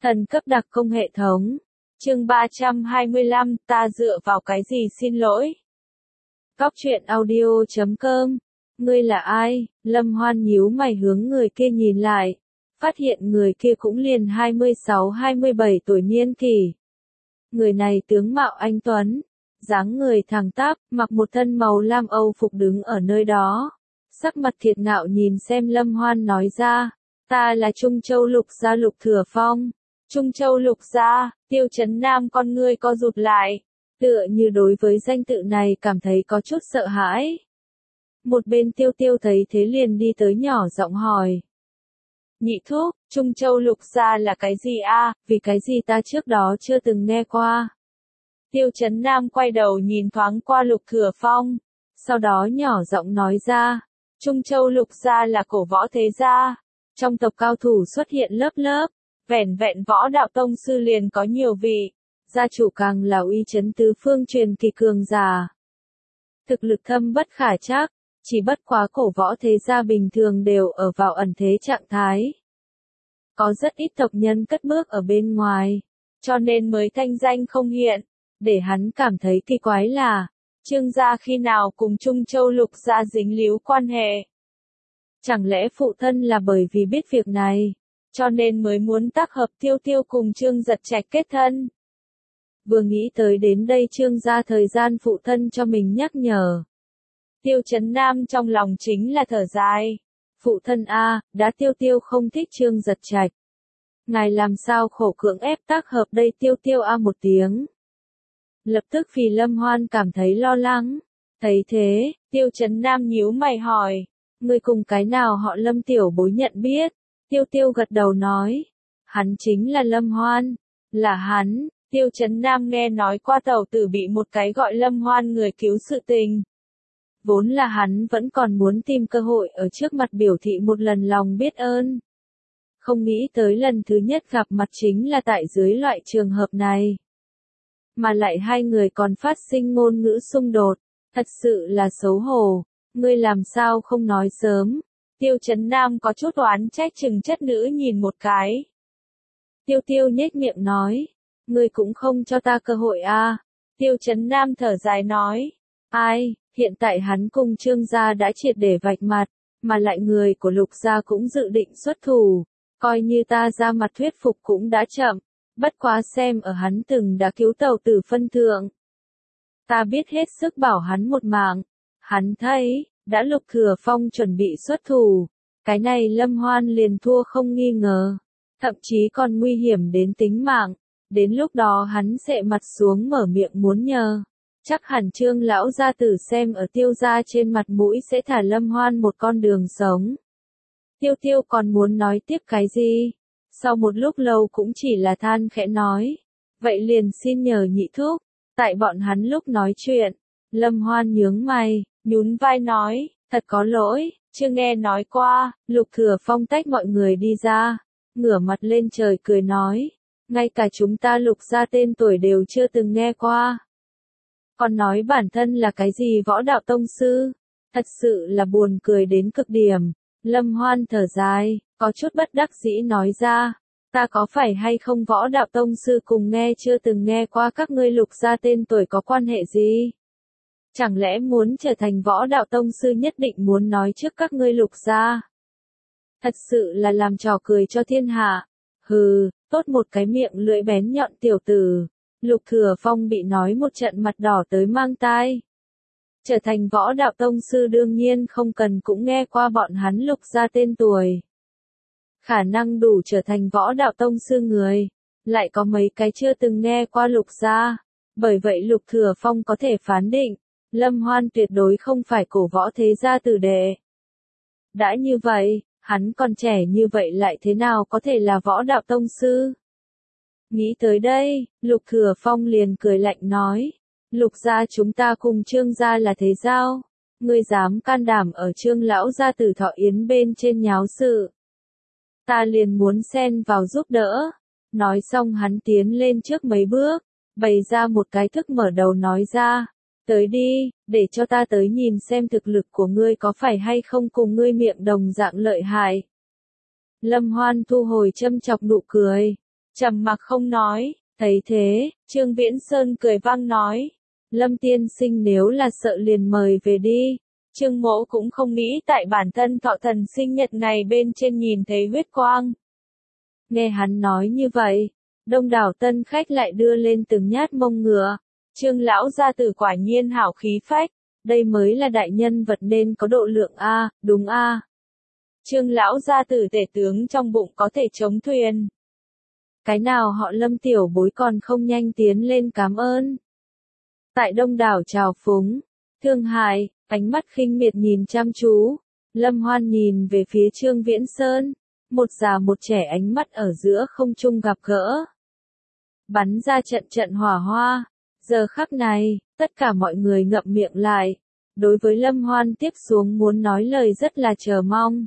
Thần cấp đặc công hệ thống. Chương 325, ta dựa vào cái gì xin lỗi? Góc truyện audio.com. Ngươi là ai? Lâm Hoan nhíu mày hướng người kia nhìn lại. Phát hiện người kia cũng liền 26-27 tuổi niên kỷ. Người này tướng mạo anh tuấn, dáng người thẳng tắp, mặc một thân màu lam Âu phục đứng ở nơi đó. Sắc mặt kiệt ngạo nhìn xem Lâm Hoan nói ra, ta là Trung Châu Lục gia Lục Thừa Phong. Trung Châu Lục gia, Tiêu Chấn Nam con ngươi co rụt lại, tựa như đối với danh tự này cảm thấy có chút sợ hãi. Một bên Tiêu Tiêu thấy thế liền đi tới nhỏ giọng hỏi. Nhị thúc, Trung Châu Lục gia là cái gì a? Vì cái gì ta trước đó chưa từng nghe qua. Tiêu Chấn Nam quay đầu nhìn thoáng qua Lục Thừa Phong, sau đó nhỏ giọng nói ra, Trung Châu Lục gia là cổ võ thế gia, trong tộc cao thủ xuất hiện lớp lớp, vẻn vẹn võ đạo tông sư liền có nhiều vị, gia chủ càng là uy chấn tứ phương truyền kỳ cường giả. Thực lực thâm bất khả trắc, chỉ bất quá cổ võ thế gia bình thường đều ở vào ẩn thế trạng thái. Có rất ít tộc nhân cất bước ở bên ngoài, cho nên mới thanh danh không hiện. Để hắn cảm thấy kỳ quái là, Trương gia khi nào cùng Trung Châu Lục gia dính líu quan hệ. Chẳng lẽ phụ thân là bởi vì biết việc này, cho nên mới muốn tác hợp Tiêu Tiêu cùng Trương Giật Trạch kết thân. Vừa nghĩ tới đến đây Trương gia thời gian phụ thân cho mình nhắc nhở. Tiêu Chấn Nam trong lòng chính là thở dài. Phụ thân a, đã Tiêu Tiêu không thích Trương Giật Trạch. Ngài làm sao khổ cưỡng ép tác hợp đây Tiêu Tiêu a một tiếng. Lập tức vì Lâm Hoan cảm thấy lo lắng. Thấy thế, Tiêu Chấn Nam nhíu mày hỏi, người cùng cái nào họ Lâm tiểu bối nhận biết? Tiêu Tiêu gật đầu nói, hắn chính là Lâm Hoan. Là hắn. Tiêu Chấn Nam nghe nói qua tẩu tử bị một cái gọi Lâm Hoan người cứu sự tình. Vốn là hắn vẫn còn muốn tìm cơ hội ở trước mặt biểu thị một lần lòng biết ơn. Không nghĩ tới lần thứ nhất gặp mặt chính là tại dưới loại trường hợp này. Mà lại hai người còn phát sinh ngôn ngữ xung đột, thật sự là xấu hổ, ngươi làm sao không nói sớm. Tiêu Chấn Nam có chút oán trách chừng chất nữ nhìn một cái. Tiêu Tiêu nhếch miệng nói, ngươi cũng không cho ta cơ hội a. Tiêu Chấn Nam thở dài nói, ai, hiện tại hắn cùng Trương gia đã triệt để vạch mặt, mà lại người của Lục gia cũng dự định xuất thủ, coi như ta ra mặt thuyết phục cũng đã chậm. Bất quá xem ở hắn từng đã cứu tàu tử phân thượng. Ta biết hết sức bảo hắn một mạng. Hắn thấy, đã Lục Thừa Phong chuẩn bị xuất thủ. Cái này Lâm Hoan liền thua không nghi ngờ. Thậm chí còn nguy hiểm đến tính mạng. Đến lúc đó hắn sẽ mặt xuống mở miệng muốn nhờ. Chắc hẳn Trương lão gia tử xem ở Tiêu gia trên mặt mũi sẽ thả Lâm Hoan một con đường sống. Tiêu Tiêu còn muốn nói tiếp cái gì? Sau một lúc lâu cũng chỉ là than khẽ nói. Vậy liền xin nhờ nhị thúc. Tại bọn hắn lúc nói chuyện, Lâm Hoan nhướng mày, nhún vai nói, thật có lỗi, chưa nghe nói qua. Lục Thừa Phong tách mọi người đi ra, ngửa mặt lên trời cười nói, ngay cả chúng ta Lục gia tên tuổi đều chưa từng nghe qua. Còn nói bản thân là cái gì võ đạo tông sư, thật sự là buồn cười đến cực điểm. Lâm Hoan thở dài, có chút bất đắc dĩ nói ra, ta có phải hay không võ đạo tông sư cùng nghe chưa từng nghe qua các ngươi Lục gia tên tuổi có quan hệ gì? Chẳng lẽ muốn trở thành võ đạo tông sư nhất định muốn nói trước các ngươi Lục gia? Thật sự là làm trò cười cho thiên hạ. Hừ, tốt một cái miệng lưỡi bén nhọn tiểu tử. Lục Thừa Phong bị nói một trận mặt đỏ tới mang tai. Trở thành võ đạo tông sư đương nhiên không cần cũng nghe qua bọn hắn Lục gia tên tuổi. Khả năng đủ trở thành võ đạo tông sư người, lại có mấy cái chưa từng nghe qua Lục gia. Bởi vậy Lục Thừa Phong có thể phán định, Lâm Hoan tuyệt đối không phải cổ võ thế gia tử đệ. Đã như vậy, hắn còn trẻ như vậy lại thế nào có thể là võ đạo tông sư? Nghĩ tới đây, Lục Thừa Phong liền cười lạnh nói, Lục gia chúng ta cùng Trương gia là thế giao, ngươi dám can đảm ở Trương lão gia tử Thọ Yến bên trên nháo sự. Ta liền muốn xen vào giúp đỡ. Nói xong hắn tiến lên trước mấy bước, bày ra một cái thức mở đầu nói ra, tới đi, để cho ta tới nhìn xem thực lực của ngươi có phải hay không cùng ngươi miệng đồng dạng lợi hại. Lâm Hoan thu hồi châm chọc nụ cười, trầm mặc không nói. Thấy thế, Trương Viễn Sơn cười vang nói. Lâm tiên sinh nếu là sợ liền mời về đi. Trương Mỗ cũng không nghĩ tại bản thân thọ thần sinh nhật này bên trên nhìn thấy huyết quang. Nghe hắn nói như vậy, đông đảo tân khách lại đưa lên từng nhát mông ngựa. Trương lão gia tử quả nhiên hảo khí phách, đây mới là đại nhân vật nên có độ lượng a, đúng a. Trương lão gia tử tể tướng trong bụng có thể chống thuyền. Cái nào họ Lâm tiểu bối còn không nhanh tiến lên cảm ơn. Tại đông đảo trào phúng, thương hại, ánh mắt khinh miệt nhìn chăm chú, Lâm Hoan nhìn về phía Trương Viễn Sơn, một già một trẻ ánh mắt ở giữa không trung gặp gỡ. Bắn ra trận trận hỏa hoa, giờ khắc này, tất cả mọi người ngậm miệng lại, đối với Lâm Hoan tiếp xuống muốn nói lời rất là chờ mong.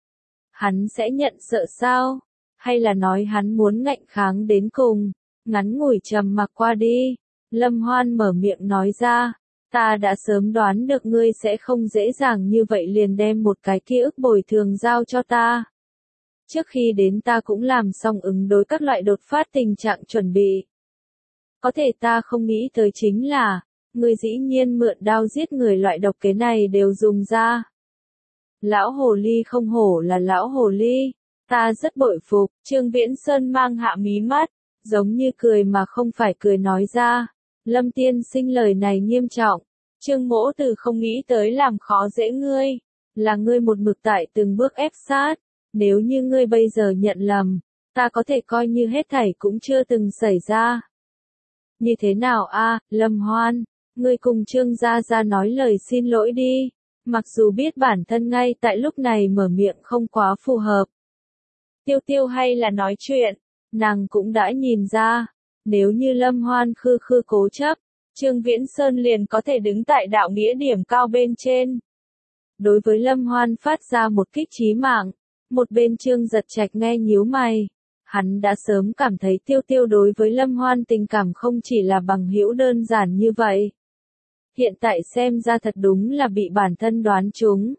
Hắn sẽ nhận sợ sao? Hay là nói hắn muốn ngạnh kháng đến cùng? Ngắn ngủi trầm mặc qua đi, Lâm Hoan mở miệng nói ra, ta đã sớm đoán được ngươi sẽ không dễ dàng như vậy liền đem một cái ký ức bồi thường giao cho ta. Trước khi đến ta cũng làm xong ứng đối các loại đột phát tình trạng chuẩn bị. Có thể ta không nghĩ tới chính là, ngươi dĩ nhiên mượn đao giết người loại độc kế này đều dùng ra. Lão hồ ly không hổ là lão hồ ly, ta rất bội phục. Trương Viễn Sơn mang hạ mí mắt, giống như cười mà không phải cười nói ra. Lâm tiên sinh lời này nghiêm trọng, Trương Mỗ từ không nghĩ tới làm khó dễ ngươi, là ngươi một mực tại từng bước ép sát, nếu như ngươi bây giờ nhận lầm, ta có thể coi như hết thảy cũng chưa từng xảy ra. Như thế nào a, Lâm Hoan, ngươi cùng Trương gia gia nói lời xin lỗi đi, mặc dù biết bản thân ngay tại lúc này mở miệng không quá phù hợp. Tiêu Tiêu hay là nói chuyện, nàng cũng đã nhìn ra, nếu như Lâm Hoan khư khư cố chấp, Trương Viễn Sơn liền có thể đứng tại đạo nghĩa điểm cao bên trên. Đối với Lâm Hoan phát ra một kích chí mạng, một bên Trương Giật Trạch nghe nhíu mày. Hắn đã sớm cảm thấy Tiêu Tiêu đối với Lâm Hoan tình cảm không chỉ là bằng hữu đơn giản như vậy. Hiện tại xem ra thật đúng là bị bản thân đoán trúng.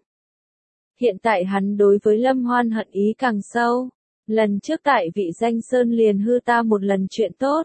Hiện tại hắn đối với Lâm Hoan hận ý càng sâu. Lần trước tại vị danh Sơn liền hư ta một lần chuyện tốt.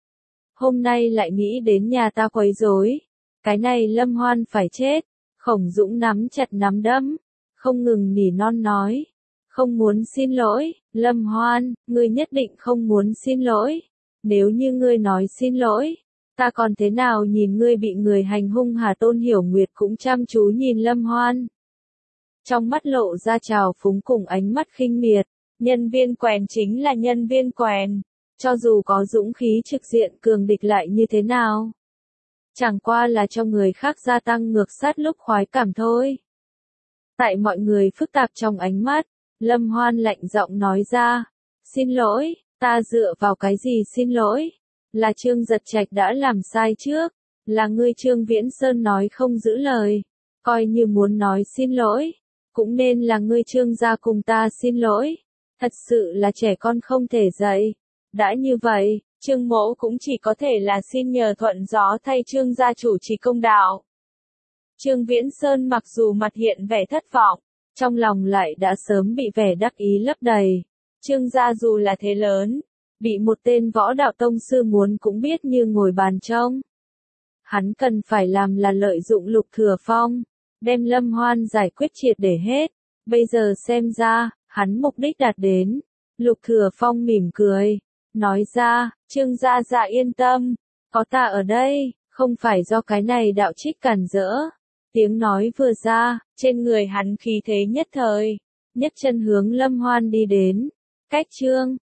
Hôm nay lại nghĩ đến nhà ta quấy rối. Cái này Lâm Hoan phải chết. Khổng Dũng nắm chặt nắm đấm, không ngừng nỉ non nói. Không muốn xin lỗi, Lâm Hoan, ngươi nhất định không muốn xin lỗi. Nếu như ngươi nói xin lỗi, ta còn thế nào nhìn ngươi bị người hành hung hả? Tôn Hiểu Nguyệt cũng chăm chú nhìn Lâm Hoan. Trong mắt lộ ra trào phúng cùng ánh mắt khinh miệt, nhân viên quèn chính là nhân viên quèn, cho dù có dũng khí trực diện cường địch lại như thế nào. Chẳng qua là cho người khác gia tăng ngược sát lúc khoái cảm thôi. Tại mọi người phức tạp trong ánh mắt, Lâm Hoan lạnh giọng nói ra, xin lỗi, ta dựa vào cái gì xin lỗi? Là Trương Giật Trạch đã làm sai trước, là ngươi Trương Viễn Sơn nói không giữ lời, coi như muốn nói xin lỗi, cũng nên là ngươi Trương gia cùng ta xin lỗi, thật sự là trẻ con không thể dạy. Đã như vậy, Trương Mỗ cũng chỉ có thể là xin nhờ thuận gió thay Trương gia chủ trì công đạo. Trương Viễn Sơn mặc dù mặt hiện vẻ thất vọng, trong lòng lại đã sớm bị vẻ đắc ý lấp đầy. Trương gia dù là thế lớn, bị một tên võ đạo tông sư muốn cũng biết như ngồi bàn trông. Hắn cần phải làm là lợi dụng Lục Thừa Phong, đem Lâm Hoan giải quyết triệt để hết. Bây giờ xem ra, hắn mục đích đạt đến. Lục Thừa Phong mỉm cười, nói ra, Trương gia dạ yên tâm, có ta ở đây, không phải do cái này đạo trích cản rỡ. Tiếng nói vừa ra, trên người hắn khí thế nhất thời, nhấc chân hướng Lâm Hoan đi đến. Cách Trương